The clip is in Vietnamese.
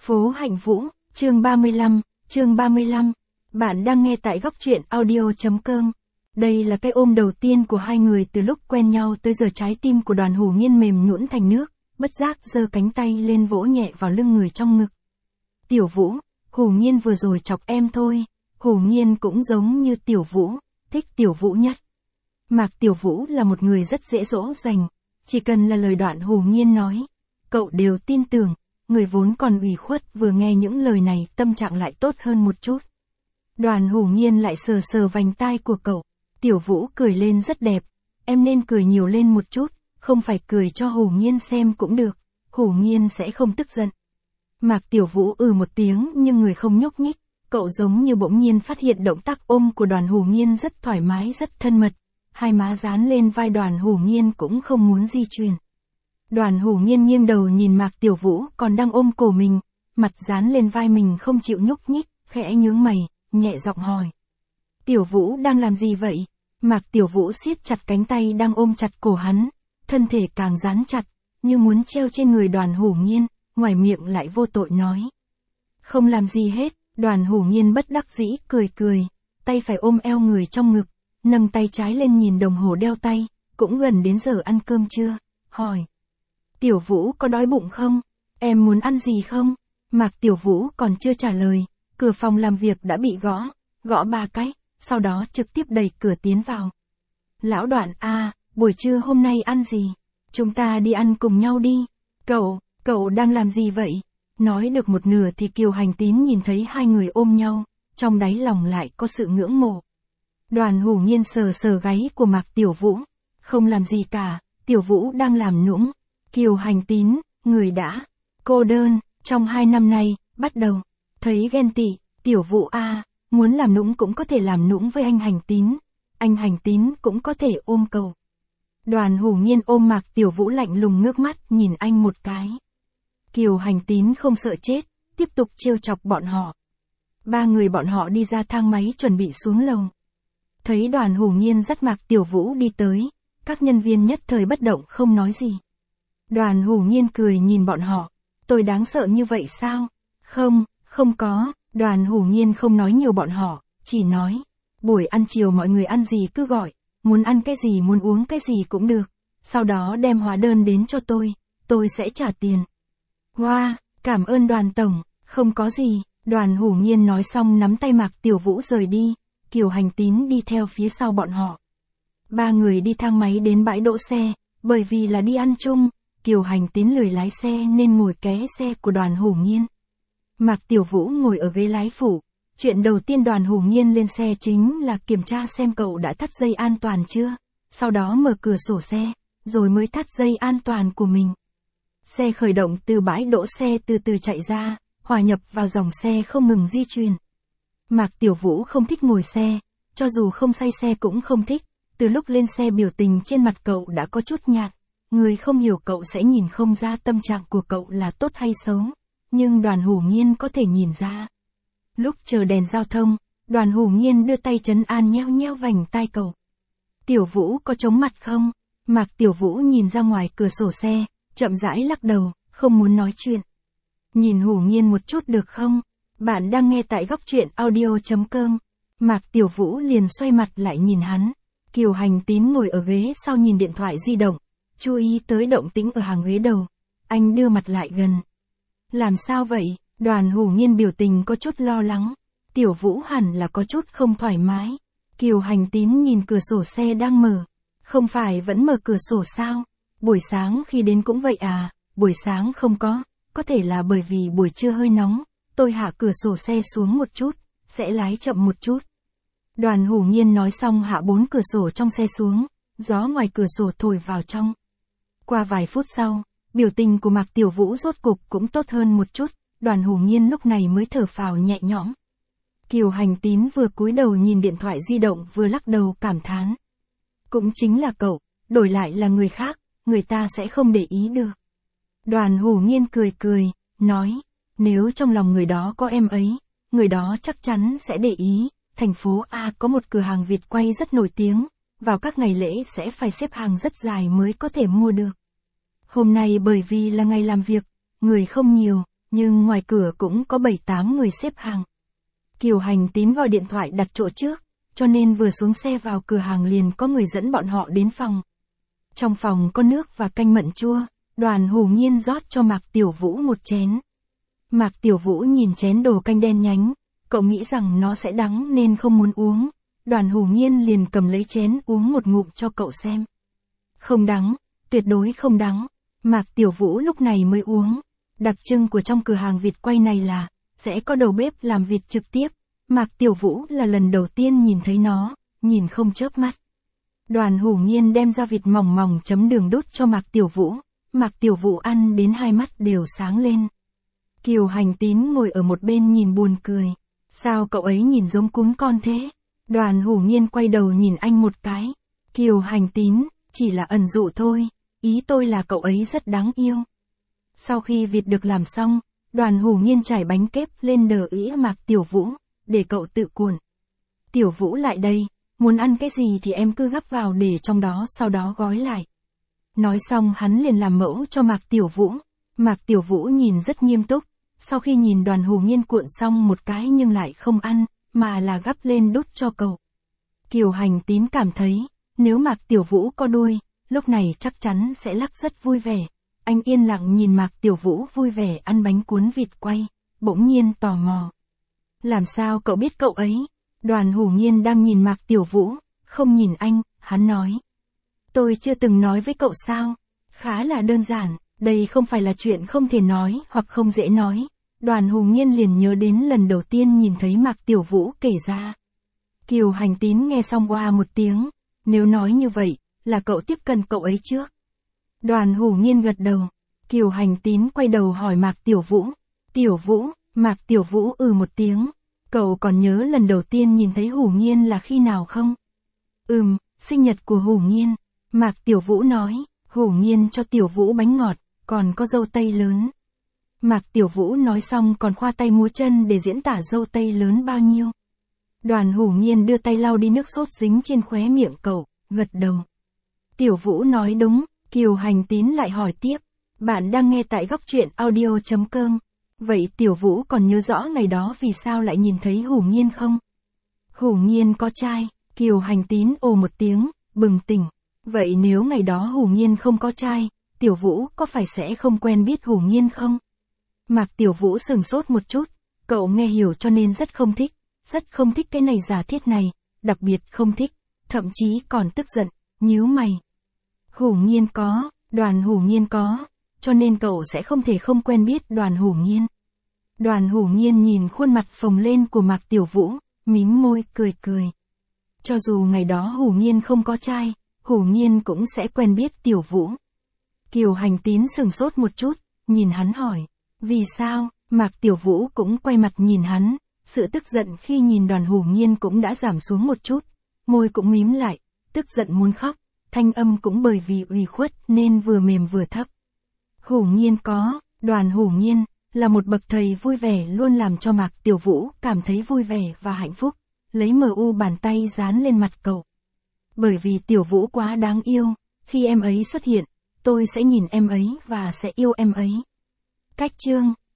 Phố Hạnh Vũ, chương 35. Bạn đang nghe tại góc truyện audio.com. Đây là cái ôm đầu tiên của hai người từ lúc quen nhau tới giờ. Trái tim của Đoàn Hủ Nhiên mềm nhũn thành nước, bất giác giơ cánh tay lên vỗ nhẹ vào lưng người trong ngực. Tiểu Vũ, Hủ Nhiên vừa rồi chọc em thôi. Hủ Nhiên cũng giống như Tiểu Vũ, thích Tiểu Vũ nhất. Mạc Tiểu Vũ là một người rất dễ dỗ dành, chỉ cần là lời Đoàn Hủ Nhiên nói, cậu đều tin tưởng. Người vốn còn ủy khuất vừa nghe những lời này tâm trạng lại tốt hơn một chút. Đoàn Hủ Nhiên lại sờ sờ vành tai của cậu. Tiểu Vũ cười lên rất đẹp, em nên cười nhiều lên một chút, không phải cười cho Hủ Nhiên xem cũng được, Hủ Nhiên sẽ không tức giận. Mạc Tiểu Vũ một tiếng nhưng người không nhúc nhích, cậu giống như bỗng nhiên phát hiện động tác ôm của Đoàn Hủ Nhiên rất thoải mái rất thân mật, hai má dán lên vai Đoàn Hủ Nhiên cũng không muốn di chuyển. Đoàn Hủ Nhiên nghiêng đầu nhìn Mạc Tiểu Vũ còn đang ôm cổ mình, mặt dán lên vai mình không chịu nhúc nhích, khẽ nhướng mày, nhẹ giọng hỏi. Tiểu Vũ đang làm gì vậy? Mạc Tiểu Vũ siết chặt cánh tay đang ôm chặt cổ hắn, thân thể càng dán chặt, như muốn treo trên người Đoàn Hủ Nhiên, ngoài miệng lại vô tội nói. Không làm gì hết, Đoàn Hủ Nhiên bất đắc dĩ cười, tay phải ôm eo người trong ngực, nâng tay trái lên nhìn đồng hồ đeo tay, cũng gần đến giờ ăn cơm trưa, hỏi. Tiểu Vũ có đói bụng không? Em muốn ăn gì không? Mạc Tiểu Vũ còn chưa trả lời, cửa phòng làm việc đã bị gõ 3 cái, sau đó trực tiếp đẩy cửa tiến vào. Lão Đoạn buổi trưa hôm nay ăn gì? Chúng ta đi ăn cùng nhau đi. Cậu đang làm gì vậy? Nói được một nửa thì Kiều Hành Tín nhìn thấy hai người ôm nhau, trong đáy lòng lại có sự ngưỡng mộ. Đoàn Hủ Nhiên sờ gáy của Mạc Tiểu Vũ. Không làm gì cả, Tiểu Vũ đang làm nũng. Kiều Hành Tín, người đã cô đơn, trong 2 năm nay, bắt đầu thấy ghen tị. Tiểu Vũ muốn làm nũng cũng có thể làm nũng với anh Hành Tín, anh Hành Tín cũng có thể ôm cậu. Đoàn Hủ Nhiên ôm Mạc Tiểu Vũ lạnh lùng ngước mắt nhìn anh một cái. Kiều Hành Tín không sợ chết, tiếp tục trêu chọc bọn họ. 3 người bọn họ đi ra thang máy chuẩn bị xuống lầu. Thấy Đoàn Hủ Nhiên dắt Mạc Tiểu Vũ đi tới, các nhân viên nhất thời bất động không nói gì. Đoàn Hủ Nhiên cười nhìn bọn họ. Tôi đáng sợ như vậy sao? Không có. Đoàn Hủ Nhiên không nói nhiều bọn họ, chỉ nói. Buổi ăn chiều mọi người ăn gì cứ gọi, muốn ăn cái gì muốn uống cái gì cũng được. Sau đó đem hóa đơn đến cho tôi sẽ trả tiền. Wow, cảm ơn Đoàn Tổng, không có gì. Đoàn Hủ Nhiên nói xong nắm tay Mạc Tiểu Vũ rời đi, Kiều Hành Tín đi theo phía sau bọn họ. 3 người đi thang máy đến bãi đỗ xe, bởi vì là đi ăn chung. Kiều Hành Tín lười lái xe nên ngồi ké xe của Đoàn Hủ Nhiên. Mạc Tiểu Vũ ngồi ở ghế lái phụ. Chuyện đầu tiên Đoàn Hủ Nhiên lên xe chính là kiểm tra xem cậu đã thắt dây an toàn chưa. Sau đó mở cửa sổ xe, rồi mới thắt dây an toàn của mình. Xe khởi động từ bãi đỗ xe từ từ chạy ra, hòa nhập vào dòng xe không ngừng di chuyển. Mạc Tiểu Vũ không thích ngồi xe, cho dù không say xe cũng không thích. Từ lúc lên xe biểu tình trên mặt cậu đã có chút nhạt. Người không hiểu cậu sẽ nhìn không ra tâm trạng của cậu là tốt hay xấu, nhưng Đoàn Hủ Nhiên có thể nhìn ra. Lúc chờ đèn giao thông, Đoàn Hủ Nhiên đưa tay trấn an nheo vành tai cậu. Tiểu Vũ có chóng mặt không? Mạc Tiểu Vũ nhìn ra ngoài cửa sổ xe, chậm rãi lắc đầu, không muốn nói chuyện. Nhìn Hủ Nhiên một chút được không? Bạn đang nghe tại góc truyện audio.com. Mạc Tiểu Vũ liền xoay mặt lại nhìn hắn. Kiều Hành Tín ngồi ở ghế sau nhìn điện thoại di động. Chú ý tới động tĩnh ở hàng ghế đầu. Anh đưa mặt lại gần. Làm sao vậy? Đoàn Hủ Nhiên biểu tình có chút lo lắng. Tiểu Vũ hẳn là có chút không thoải mái. Kiều Hành Tín nhìn cửa sổ xe đang mở. Không phải vẫn mở cửa sổ sao? Buổi sáng khi đến cũng vậy à? Buổi sáng không có thể là bởi vì buổi trưa hơi nóng. Tôi hạ cửa sổ xe xuống một chút, sẽ lái chậm một chút. Đoàn Hủ Nhiên nói xong hạ 4 cửa sổ trong xe xuống, gió ngoài cửa sổ thổi vào trong. Qua vài phút sau, biểu tình của Mạc Tiểu Vũ rốt cục cũng tốt hơn một chút, Đoàn Hủ Nhiên lúc này mới thở phào nhẹ nhõm. Kiều Hành Tín vừa cúi đầu nhìn điện thoại di động vừa lắc đầu cảm thán. Cũng chính là cậu, đổi lại là người khác, người ta sẽ không để ý được. Đoàn Hủ Nhiên cười, nói, nếu trong lòng người đó có em ấy, người đó chắc chắn sẽ để ý. Thành phố A có một cửa hàng Việt quay rất nổi tiếng, vào các ngày lễ sẽ phải xếp hàng rất dài mới có thể mua được. Hôm nay bởi vì là ngày làm việc, người không nhiều, nhưng ngoài cửa cũng có 7-8 người xếp hàng. Kiều Hành Tín gọi điện thoại đặt chỗ trước, cho nên vừa xuống xe vào cửa hàng liền có người dẫn bọn họ đến phòng. Trong phòng có nước và canh mận chua, Đoàn Hủ Nhiên rót cho Mạc Tiểu Vũ một chén. Mạc Tiểu Vũ nhìn chén đồ canh đen nhánh, cậu nghĩ rằng nó sẽ đắng nên không muốn uống. Đoàn Hủ Nhiên liền cầm lấy chén uống một ngụm cho cậu xem. Không đắng, tuyệt đối không đắng. Mạc Tiểu Vũ lúc này mới uống. Đặc trưng của trong cửa hàng vịt quay này là sẽ có đầu bếp làm vịt trực tiếp. Mạc Tiểu Vũ là lần đầu tiên nhìn thấy nó, nhìn không chớp mắt. Đoàn Hủ Nhiên đem ra vịt mỏng mỏng chấm đường đút cho Mạc Tiểu Vũ. Mạc Tiểu Vũ ăn đến hai mắt đều sáng lên. Kiều Hành Tín ngồi ở một bên nhìn buồn cười. Sao cậu ấy nhìn giống cún con thế? Đoàn Hủ Nhiên quay đầu nhìn anh một cái. Kiều Hành Tín, chỉ là ẩn dụ thôi, ý tôi là cậu ấy rất đáng yêu. Sau khi vịt được làm xong, Đoàn Hủ Nhiên trải bánh kép lên đờ ĩ Mạc Tiểu Vũ, để cậu tự cuộn. Tiểu Vũ lại đây, muốn ăn cái gì thì em cứ gắp vào để trong đó sau đó gói lại. Nói xong hắn liền làm mẫu cho Mạc Tiểu Vũ. Mạc Tiểu Vũ nhìn rất nghiêm túc, sau khi nhìn Đoàn Hủ Nhiên cuộn xong một cái nhưng lại không ăn, mà là gắp lên đút cho cậu. Kiều Hành Tín cảm thấy, nếu Mạc Tiểu Vũ có đuôi, lúc này chắc chắn sẽ lắc rất vui vẻ. Anh yên lặng nhìn Mạc Tiểu Vũ vui vẻ ăn bánh cuốn vịt quay, bỗng nhiên tò mò. Làm sao cậu biết cậu ấy? Đoàn Hủ Nhiên đang nhìn Mạc Tiểu Vũ, không nhìn anh, hắn nói. Tôi chưa từng nói với cậu sao? Khá là đơn giản, đây không phải là chuyện không thể nói hoặc không dễ nói. Đoàn Hủ Nhiên liền nhớ đến lần đầu tiên nhìn thấy Mạc Tiểu Vũ kể ra. Kiều Hành Tín nghe xong oa một tiếng, nếu nói như vậy, là cậu tiếp cận cậu ấy trước. Đoàn Hủ Nhiên gật đầu. Kiều Hành Tín quay đầu hỏi Mạc Tiểu Vũ. Tiểu Vũ, Mạc Tiểu Vũ một tiếng. Cậu còn nhớ lần đầu tiên nhìn thấy Hủ Nhiên là khi nào không? Sinh nhật của Hủ Nhiên. Mạc Tiểu Vũ nói, Hủ Nhiên cho Tiểu Vũ bánh ngọt, còn có dâu tây lớn. Mạc Tiểu Vũ nói xong còn khoa tay múa chân để diễn tả dâu tây lớn bao nhiêu. Đoàn Hủ Nhiên đưa tay lau đi nước sốt dính trên khóe miệng cậu, gật đầu. Tiểu Vũ nói đúng. Kiều Hành Tín lại hỏi tiếp. Bạn đang nghe tại góc truyện audio.com. Vậy Tiểu Vũ còn nhớ rõ ngày đó vì sao lại nhìn thấy Hủ Nhiên không? Hủ Nhiên có trai. Kiều Hành Tín một tiếng, bừng tỉnh. Vậy nếu ngày đó Hủ Nhiên không có trai, Tiểu Vũ có phải sẽ không quen biết Hủ Nhiên không? Mạc Tiểu Vũ sửng sốt một chút. Cậu nghe hiểu cho nên rất không thích cái này giả thiết này, đặc biệt không thích, thậm chí còn tức giận, nhíu mày. Hủ Nhiên có, Đoàn Hủ Nhiên có, cho nên cậu sẽ không thể không quen biết Đoàn Hủ Nhiên. Đoàn Hủ Nhiên nhìn khuôn mặt phồng lên của Mạc Tiểu Vũ, mím môi cười cười. Cho dù ngày đó Hủ Nhiên không có trai, Hủ Nhiên cũng sẽ quen biết Tiểu Vũ. Kiều Hành Tín sửng sốt một chút, nhìn hắn hỏi, vì sao? Mạc Tiểu Vũ cũng quay mặt nhìn hắn, sự tức giận khi nhìn Đoàn Hủ Nhiên cũng đã giảm xuống một chút, môi cũng mím lại, tức giận muốn khóc. Thanh âm cũng bởi vì ủy khuất nên vừa mềm vừa thấp. Hủ Nhiên có, Đoàn Hủ Nhiên, là một bậc thầy vui vẻ luôn làm cho Mạc Tiểu Vũ cảm thấy vui vẻ và hạnh phúc, lấy bàn tay dán lên mặt cậu. Bởi vì Tiểu Vũ quá đáng yêu, khi em ấy xuất hiện, tôi sẽ nhìn em ấy và sẽ yêu em ấy. Cách chương